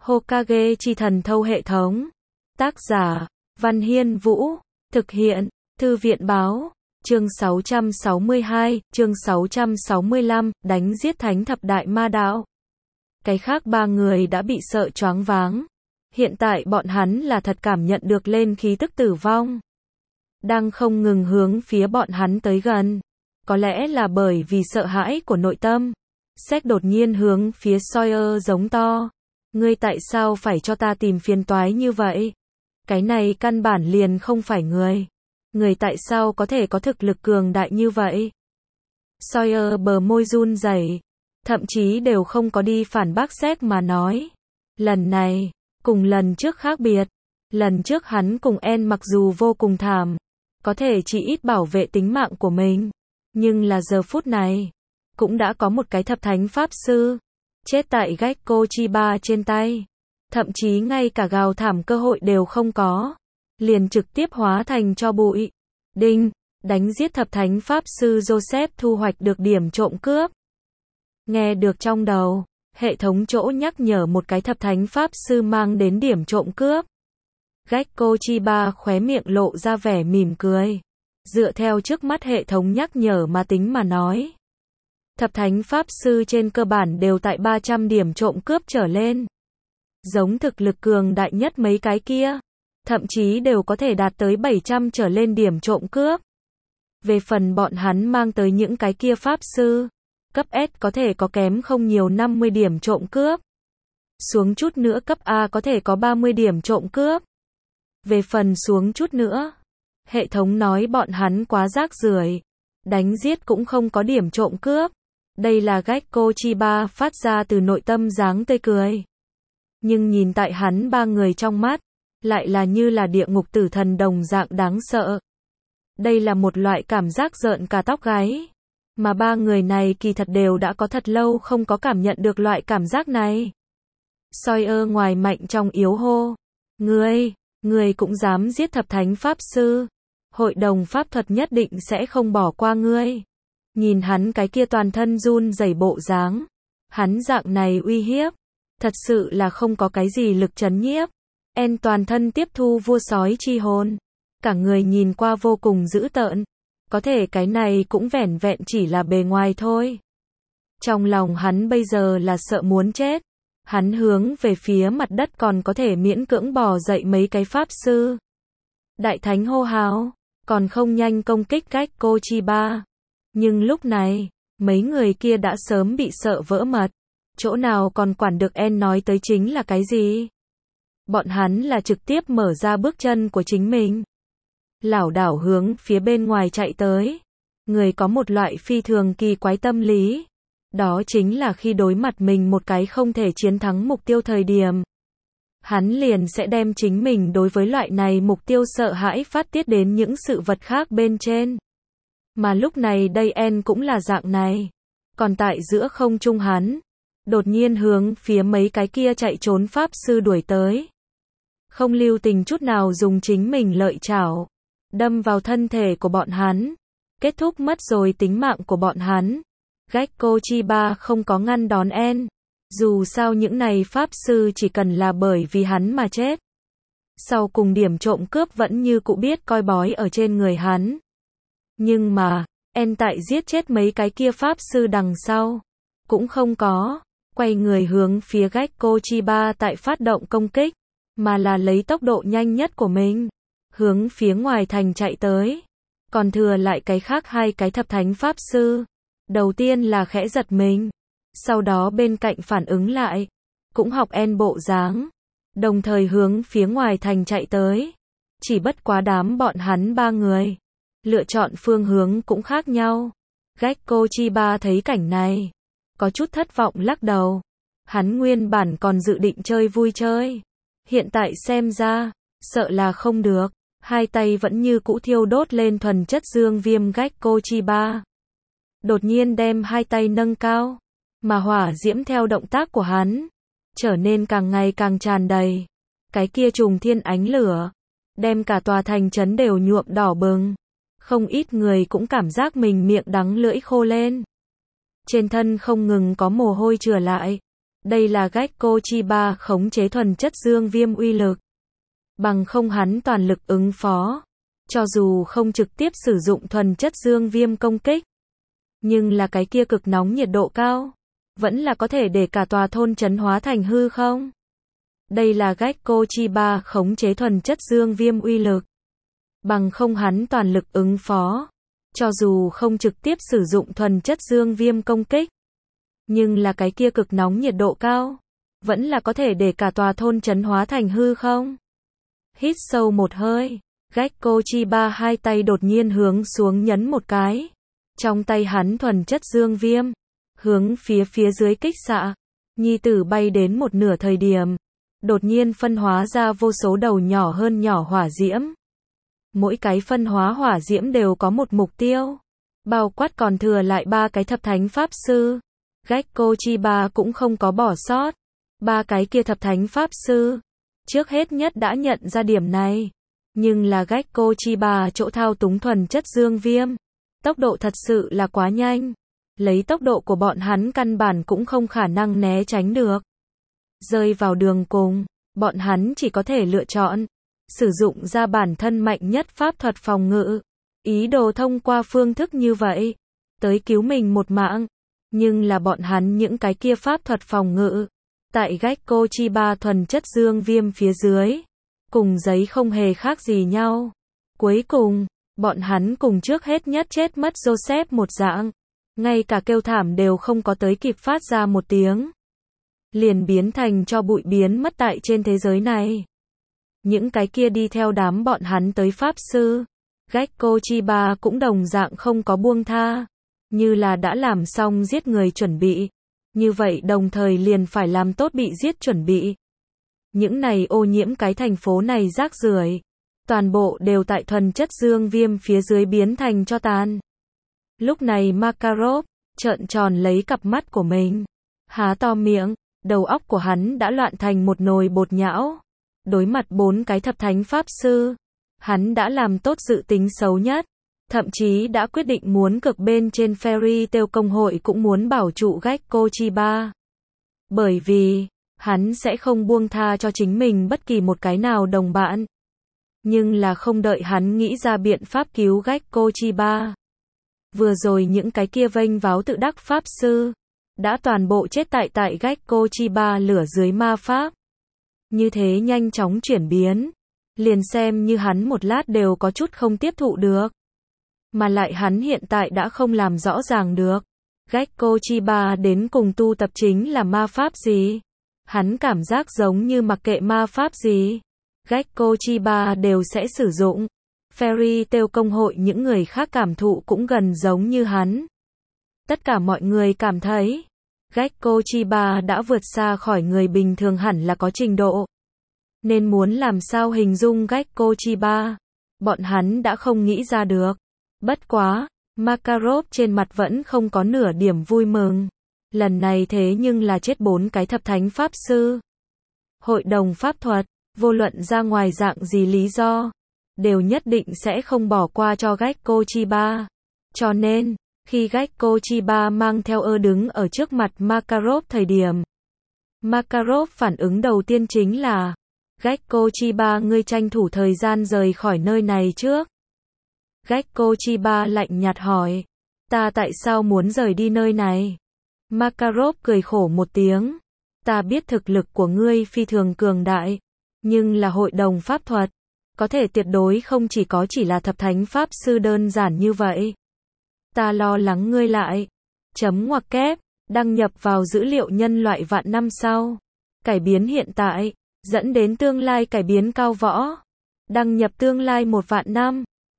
Hokage chi thần thâu hệ thống. Tác giả, Văn Hiên Vũ. Thực hiện, Thư viện Báo. Chương 662, chương 665, đánh giết thánh thập đại ma đạo. Cái khác ba người đã bị sợ choáng váng. Hiện tại bọn hắn là thật cảm nhận được lên khí tức tử vong. Đang không ngừng hướng phía bọn hắn tới gần. Có lẽ là bởi vì sợ hãi của nội tâm. Sét đột nhiên hướng phía Sawyer giống to. Ngươi tại sao phải cho ta tìm phiền toái như vậy? Cái này căn bản liền không phải người. Người tại sao có thể có thực lực cường đại như vậy? Sawyer bờ môi run rẩy, thậm chí đều không có đi phản bác Sét mà nói. Lần này, cùng lần trước khác biệt. Lần trước hắn cùng En mặc dù vô cùng thảm, có thể chỉ ít bảo vệ tính mạng của mình. Nhưng là giờ phút này, cũng đã có một cái thập thánh pháp sư chết tại Gekko Chiba trên tay. Thậm chí ngay cả gào thảm cơ hội đều không có. Liền trực tiếp hóa thành tro bụi. Đinh, đánh giết thập thánh pháp sư Joseph thu hoạch được điểm trộm cướp. Nghe được trong đầu, hệ thống chỗ nhắc nhở một cái thập thánh pháp sư mang đến điểm trộm cướp. Gekko Chiba khóe miệng lộ ra vẻ mỉm cười. Dựa theo trước mắt hệ thống nhắc nhở mà tính mà nói. Thập thánh pháp sư trên cơ bản đều tại 300 điểm trộm cướp trở lên. Giống thực lực cường đại nhất mấy cái kia, thậm chí đều có thể đạt tới 700 trở lên điểm trộm cướp. Về phần bọn hắn mang tới những cái kia pháp sư, cấp S có thể có kém không nhiều 50 điểm trộm cướp. Xuống chút nữa cấp A có thể có 30 điểm trộm cướp. Về phần xuống chút nữa, hệ thống nói bọn hắn quá rác rưởi, đánh giết cũng không có điểm trộm cướp. Đây là Gekko Chiba phát ra từ nội tâm dáng tươi cười. Nhưng nhìn tại hắn ba người trong mắt, lại là như là địa ngục tử thần đồng dạng đáng sợ. Đây là một loại cảm giác rợn cả tóc gáy. Mà ba người này kỳ thật đều đã có thật lâu không có cảm nhận được loại cảm giác này. Sawyer ngoài mạnh trong yếu hô. Ngươi cũng dám giết thập thánh pháp sư. Hội đồng pháp thuật nhất định sẽ không bỏ qua ngươi. Nhìn hắn cái kia toàn thân run rẩy bộ dáng. Hắn dạng này uy hiếp. Thật sự là không có cái gì lực trấn nhiếp. En toàn thân tiếp thu vua sói chi hồn. Cả người nhìn qua vô cùng dữ tợn. Có thể cái này cũng vẻn vẹn chỉ là bề ngoài thôi. Trong lòng hắn bây giờ là sợ muốn chết. Hắn hướng về phía mặt đất còn có thể miễn cưỡng bò dậy mấy cái pháp sư. Đại thánh hô hào, còn không nhanh công kích Gekko Chiba. Nhưng lúc này, mấy người kia đã sớm bị sợ vỡ mật. Chỗ nào còn quản được En nói tới chính là cái gì? Bọn hắn là trực tiếp mở ra bước chân của chính mình. Lảo đảo hướng phía bên ngoài chạy tới. Người có một loại phi thường kỳ quái tâm lý. Đó chính là khi đối mặt mình một cái không thể chiến thắng mục tiêu thời điểm. Hắn liền sẽ đem chính mình đối với loại này mục tiêu sợ hãi phát tiết đến những sự vật khác bên trên. Mà lúc này đây En cũng là dạng này. Còn tại giữa không trung hắn, đột nhiên hướng phía mấy cái kia chạy trốn pháp sư đuổi tới. Không lưu tình chút nào dùng chính mình lợi chảo, đâm vào thân thể của bọn hắn. Kết thúc mất rồi tính mạng của bọn hắn. Gekko Chiba không có ngăn đón En. Dù sao những này pháp sư chỉ cần là bởi vì hắn mà chết. Sau cùng điểm trộm cướp vẫn như cũ biết coi bói ở trên người hắn. Nhưng mà, En tại giết chết mấy cái kia pháp sư đằng sau. Cũng không có, quay người hướng phía Gekko Chiba tại phát động công kích. Mà là lấy tốc độ nhanh nhất của mình. Hướng phía ngoài thành chạy tới. Còn thừa lại cái khác hai cái thập thánh pháp sư. Đầu tiên là khẽ giật mình. Sau đó bên cạnh phản ứng lại. Cũng học En bộ dáng. Đồng thời hướng phía ngoài thành chạy tới. Chỉ bất quá đám bọn hắn ba người. Lựa chọn phương hướng cũng khác nhau. Gekko Chiba thấy cảnh này. Có chút thất vọng lắc đầu. Hắn nguyên bản còn dự định chơi vui chơi. Hiện tại xem ra, sợ là không được. Hai tay vẫn như cũ thiêu đốt lên thuần chất dương viêm Gekko Chiba. Đột nhiên đem hai tay nâng cao. Mà hỏa diễm theo động tác của hắn. Trở nên càng ngày càng tràn đầy. Cái kia trùng thiên ánh lửa. Đem cả tòa thành trấn đều nhuộm đỏ bừng. Không ít người cũng cảm giác mình miệng đắng lưỡi khô lên. Trên thân không ngừng có mồ hôi trừa lại. Đây là Gekko Chiba khống chế thuần chất dương viêm uy lực. Bằng không hắn toàn lực ứng phó. Cho dù không trực tiếp sử dụng thuần chất dương viêm công kích. Nhưng là cái kia cực nóng nhiệt độ cao. Vẫn là có thể để cả tòa thôn trấn hóa thành hư không? Đây là Gekko Chiba khống chế thuần chất dương viêm uy lực. Bằng không hắn toàn lực ứng phó. Cho dù không trực tiếp sử dụng thuần chất dương viêm công kích. Nhưng là cái kia cực nóng nhiệt độ cao. Vẫn là có thể để cả tòa thôn trấn hóa thành hư không? Hít sâu một hơi. Gekko Chiba hai tay đột nhiên hướng xuống nhấn một cái. Trong tay hắn thuần chất dương viêm. Hướng phía dưới kích xạ. Nhi tử bay đến một nửa thời điểm. Đột nhiên phân hóa ra vô số đầu nhỏ hơn nhỏ hỏa diễm. Mỗi cái phân hóa hỏa diễm đều có một mục tiêu. Bao quát còn thừa lại 3 cái thập thánh pháp sư. Gekko Chiba cũng không có bỏ sót. 3 cái kia thập thánh pháp sư. Trước hết nhất đã nhận ra điểm này. Nhưng là Gekko Chiba chỗ thao túng thuần chất dương viêm. Tốc độ thật sự là quá nhanh. Lấy tốc độ của bọn hắn căn bản cũng không khả năng né tránh được. Rơi vào đường cùng, bọn hắn chỉ có thể lựa chọn. Sử dụng ra bản thân mạnh nhất pháp thuật phòng ngự. Ý đồ thông qua phương thức như vậy. Tới cứu mình một mạng. Nhưng là bọn hắn những cái kia pháp thuật phòng ngự. Tại Gekko Chiba thuần chất dương viêm phía dưới. Cùng giấy không hề khác gì nhau. Cuối cùng, bọn hắn cùng trước hết nhất chết mất Joseph một dạng. Ngay cả kêu thảm đều không có tới kịp phát ra một tiếng. Liền biến thành cho bụi biến mất tại trên thế giới này. Những cái kia đi theo đám bọn hắn tới pháp sư. Gekko Chiba cũng đồng dạng không có buông tha. Như là đã làm xong giết người chuẩn bị. Như vậy đồng thời liền phải làm tốt bị giết chuẩn bị. Những này ô nhiễm cái thành phố này rác rưởi. Toàn bộ đều tại thuần chất dương viêm phía dưới biến thành cho tàn. Lúc này Makarov trợn tròn lấy cặp mắt của mình. Há to miệng, đầu óc của hắn đã loạn thành một nồi bột nhão. Đối mặt 4 cái thập thánh pháp sư. Hắn đã làm tốt dự tính xấu nhất. Thậm chí đã quyết định muốn cực bên trên Fairy Tail công hội cũng muốn bảo trụ Gekko Chiba. Bởi vì, hắn sẽ không buông tha cho chính mình bất kỳ một cái nào đồng bạn. Nhưng là không đợi hắn nghĩ ra biện pháp cứu Gekko Chiba. Vừa rồi những cái kia vênh váo tự đắc pháp sư. Đã toàn bộ chết tại Gekko Chiba lửa dưới ma pháp. Như thế nhanh chóng chuyển biến. Liền xem như hắn một lát đều có chút không tiếp thụ được. Mà lại hắn hiện tại đã không làm rõ ràng được. Gekko Chiba đến cùng tu tập chính là ma pháp gì? Hắn cảm giác giống như mặc kệ ma pháp gì. Gekko Chiba đều sẽ sử dụng. Fairy Tail công hội những người khác cảm thụ cũng gần giống như hắn. Tất cả mọi người cảm thấy. Gekko Chiba đã vượt xa khỏi người bình thường hẳn là có trình độ. Nên muốn làm sao hình dung Gekko Chiba. Bọn hắn đã không nghĩ ra được. Bất quá, Makarov trên mặt vẫn không có nửa điểm vui mừng. Lần này thế nhưng là chết 4 cái thập thánh pháp sư. Hội đồng pháp thuật, vô luận ra ngoài dạng gì lý do, đều nhất định sẽ không bỏ qua cho Gekko Chiba. Cho nên, khi Gekko Chiba mang theo đứng ở trước mặt Makarov thời điểm, Makarov phản ứng đầu tiên chính là, Gekko Chiba ngươi tranh thủ thời gian rời khỏi nơi này trước. Gekko Chiba lạnh nhạt hỏi, ta tại sao muốn rời đi nơi này? Makarov cười khổ một tiếng, ta biết thực lực của ngươi phi thường cường đại, nhưng là hội đồng pháp thuật, có thể tuyệt đối không chỉ là thập thánh pháp sư đơn giản như vậy. Ta lo lắng ngươi lại. Chấm ngoặc kép, đăng nhập vào dữ liệu nhân loại vạn năm sau. Cải biến hiện tại, dẫn đến tương lai cải biến cao võ. Đăng nhập tương lai 1 vạn năm.